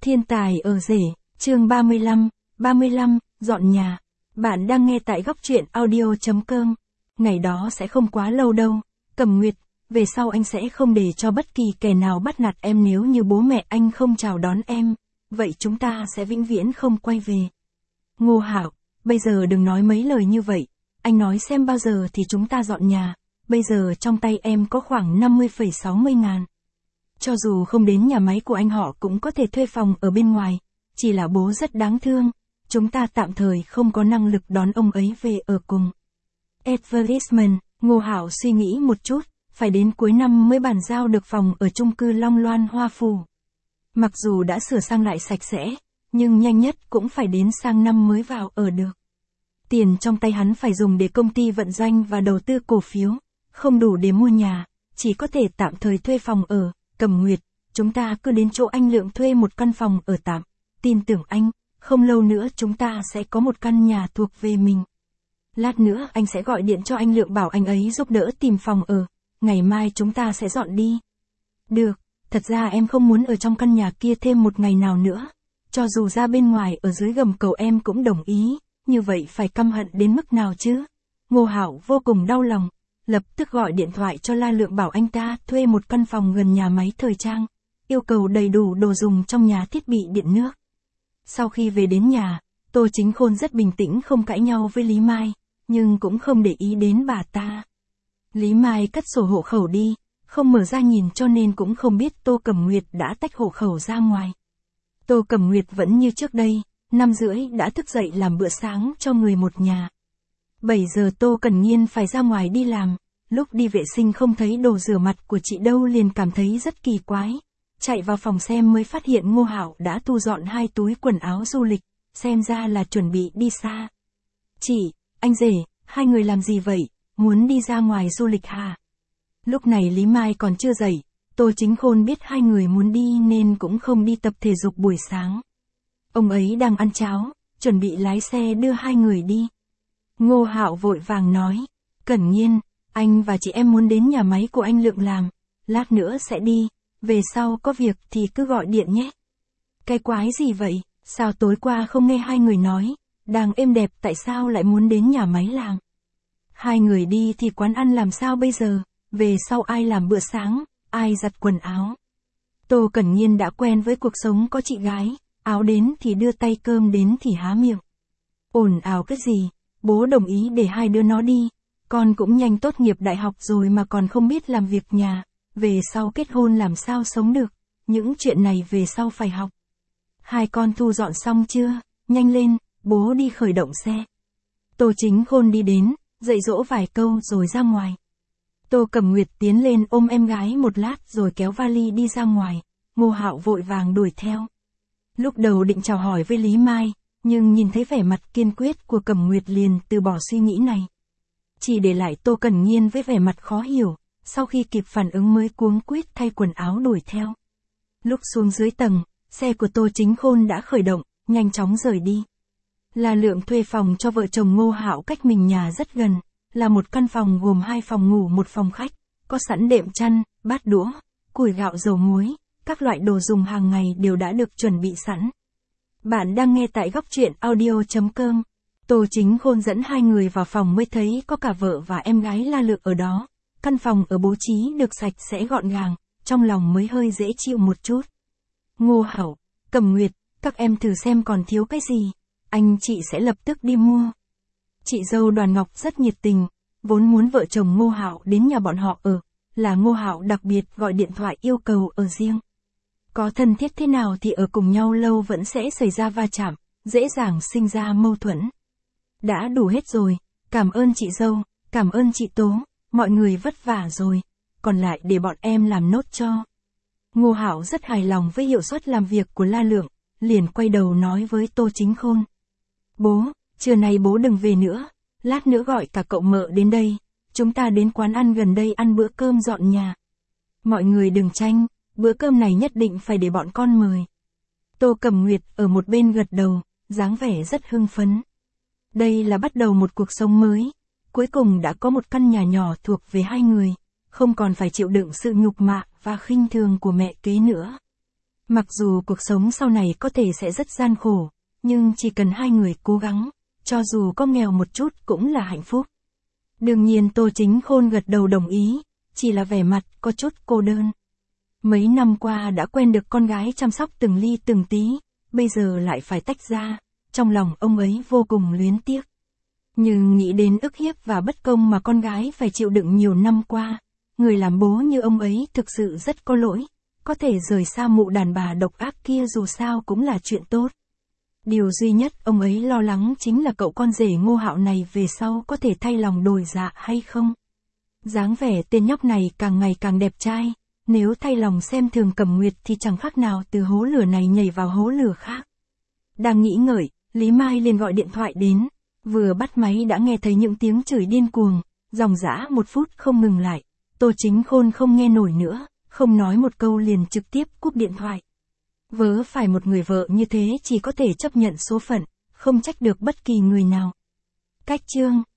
Thiên tài ở rể, chương 35, dọn nhà. Bạn đang nghe tại góc truyện audio.com. Ngày đó sẽ không quá lâu đâu, Cẩm Nguyệt, về sau anh sẽ không để cho bất kỳ kẻ nào bắt nạt em nếu như bố mẹ anh không chào đón em, vậy chúng ta sẽ vĩnh viễn không quay về. Ngô Hạo, bây giờ đừng nói mấy lời như vậy, anh nói xem bao giờ thì chúng ta dọn nhà, bây giờ trong tay em có khoảng 50,60 ngàn. Cho dù không đến nhà máy của anh họ cũng có thể thuê phòng ở bên ngoài, chỉ là bố rất đáng thương, chúng ta tạm thời không có năng lực đón ông ấy về ở cùng. Advertisement, Ngô Hạo suy nghĩ một chút, phải đến cuối năm mới bàn giao được phòng ở chung cư Long Loan Hoa Phủ. Mặc dù đã sửa sang lại sạch sẽ, nhưng nhanh nhất cũng phải đến sang năm mới vào ở được. Tiền trong tay hắn phải dùng để công ty vận doanh và đầu tư cổ phiếu, không đủ để mua nhà, chỉ có thể tạm thời thuê phòng ở. Cẩm Nguyệt, chúng ta cứ đến chỗ anh Lượng thuê một căn phòng ở tạm, tin tưởng anh, không lâu nữa chúng ta sẽ có một căn nhà thuộc về mình. Lát nữa anh sẽ gọi điện cho anh Lượng bảo anh ấy giúp đỡ tìm phòng ở, ngày mai chúng ta sẽ dọn đi. Được, thật ra em không muốn ở trong căn nhà kia thêm một ngày nào nữa, cho dù ra bên ngoài ở dưới gầm cầu em cũng đồng ý, như vậy phải căm hận đến mức nào chứ? Ngô Hạo vô cùng đau lòng. Lập tức gọi điện thoại cho La Lượng bảo anh ta thuê một căn phòng gần nhà máy thời trang, yêu cầu đầy đủ đồ dùng trong nhà thiết bị điện nước. Sau khi về đến nhà, Tô Chính Khôn rất bình tĩnh không cãi nhau với Lý Mai, nhưng cũng không để ý đến bà ta. Lý Mai cất sổ hộ khẩu đi, không mở ra nhìn cho nên cũng không biết Tô Cẩm Nguyệt đã tách hộ khẩu ra ngoài. Tô Cẩm Nguyệt vẫn như trước đây, 5:30 đã thức dậy làm bữa sáng cho người một nhà. 7 giờ Tô Cẩn Nhiên phải ra ngoài đi làm, lúc đi vệ sinh không thấy đồ rửa mặt của chị đâu liền cảm thấy rất kỳ quái. Chạy vào phòng xem mới phát hiện Ngô Hạo đã thu dọn 2 túi quần áo du lịch, xem ra là chuẩn bị đi xa. Chị, anh rể, hai người làm gì vậy, muốn đi ra ngoài du lịch hả? Lúc này Lý Mai còn chưa dậy, Tô Chính Khôn biết hai người muốn đi nên cũng không đi tập thể dục buổi sáng. Ông ấy đang ăn cháo, chuẩn bị lái xe đưa hai người đi. Ngô Hạo vội vàng nói, Cẩn Nhiên, anh và chị em muốn đến nhà máy của anh Lượng làm, lát nữa sẽ đi, về sau có việc thì cứ gọi điện nhé. Cái quái gì vậy, sao tối qua không nghe hai người nói, đang êm đẹp tại sao lại muốn đến nhà máy làm? Hai người đi thì quán ăn làm sao bây giờ, về sau ai làm bữa sáng, ai giặt quần áo? Tô Cẩn Nhiên đã quen với cuộc sống có chị gái, áo đến thì đưa tay cơm đến thì há miệng. Ồn ào cái gì, bố đồng ý để hai đứa nó đi. Con cũng nhanh tốt nghiệp đại học rồi mà còn không biết làm việc nhà, về sau kết hôn làm sao sống được, những chuyện này về sau phải học. Hai con thu dọn xong chưa, nhanh lên, bố đi khởi động xe. Tô Chính Khôn đi đến, dạy dỗ vài câu rồi ra ngoài. Tô Cẩm Nguyệt tiến lên ôm em gái một lát rồi kéo vali đi ra ngoài, Ngô Hạo vội vàng đuổi theo. Lúc đầu định chào hỏi với Lý Mai, nhưng nhìn thấy vẻ mặt kiên quyết của Cẩm Nguyệt liền từ bỏ suy nghĩ này. Chỉ để lại Tô Cẩn Nhiên với vẻ mặt khó hiểu, sau khi kịp phản ứng mới cuống quýt thay quần áo đuổi theo. Lúc xuống dưới tầng, xe của Tô Chính Khôn đã khởi động, nhanh chóng rời đi. La Lượng thuê phòng cho vợ chồng Ngô Hạo cách mình nhà rất gần, là một căn phòng gồm 2 phòng ngủ một phòng khách, có sẵn đệm chăn, bát đũa, củi gạo dầu muối, các loại đồ dùng hàng ngày đều đã được chuẩn bị sẵn. Bạn đang nghe tại góc truyện audio.com. Tô Chính Khôn dẫn hai người vào phòng mới thấy có cả vợ và em gái La Lượng ở đó. Căn phòng ở bố trí được sạch sẽ gọn gàng, trong lòng mới hơi dễ chịu một chút. Ngô Hạo, Cẩm Nguyệt, các em thử xem còn thiếu cái gì, anh chị sẽ lập tức đi mua. Chị dâu Đoàn Ngọc rất nhiệt tình, vốn muốn vợ chồng Ngô Hạo đến nhà bọn họ ở, là Ngô Hạo đặc biệt gọi điện thoại yêu cầu ở riêng. Có thân thiết thế nào thì ở cùng nhau lâu vẫn sẽ xảy ra va chạm, dễ dàng sinh ra mâu thuẫn. Đã đủ hết rồi, cảm ơn chị dâu, cảm ơn chị Tố, mọi người vất vả rồi, còn lại để bọn em làm nốt cho. Ngô Hạo rất hài lòng với hiệu suất làm việc của La Lượng, liền quay đầu nói với Tô Chính Khôn. Bố, trưa nay bố đừng về nữa, lát nữa gọi cả cậu mợ đến đây, chúng ta đến quán ăn gần đây ăn bữa cơm dọn nhà. Mọi người đừng tranh, bữa cơm này nhất định phải để bọn con mời. Tô Cẩm Nguyệt ở một bên gật đầu, dáng vẻ rất hưng phấn. Đây là bắt đầu một cuộc sống mới, cuối cùng đã có một căn nhà nhỏ thuộc về hai người, không còn phải chịu đựng sự nhục mạ và khinh thường của mẹ kế nữa. Mặc dù cuộc sống sau này có thể sẽ rất gian khổ, nhưng chỉ cần hai người cố gắng, cho dù có nghèo một chút cũng là hạnh phúc. Đương nhiên Tô Chính Khôn gật đầu đồng ý, chỉ là vẻ mặt có chút cô đơn. Mấy năm qua đã quen được con gái chăm sóc từng ly từng tí, bây giờ lại phải tách ra, trong lòng ông ấy vô cùng luyến tiếc. Nhưng nghĩ đến ức hiếp và bất công mà con gái phải chịu đựng nhiều năm qua, người làm bố như ông ấy thực sự rất có lỗi, có thể rời xa mụ đàn bà độc ác kia dù sao cũng là chuyện tốt. Điều duy nhất ông ấy lo lắng chính là cậu con rể Ngô Hạo này về sau có thể thay lòng đổi dạ hay không. Dáng vẻ tên nhóc này càng ngày càng đẹp trai, nếu thay lòng xem thường Cẩm Nguyệt thì chẳng khác nào từ hố lửa này nhảy vào hố lửa khác. Đang nghĩ ngợi, Lý Mai liền gọi điện thoại đến, vừa bắt máy đã nghe thấy những tiếng chửi điên cuồng, dòng dã 1 phút không ngừng lại. Tô Chính Khôn không nghe nổi nữa, không nói một câu liền trực tiếp cúp điện thoại. Vớ phải một người vợ như thế chỉ có thể chấp nhận số phận, không trách được bất kỳ người nào. Cách chương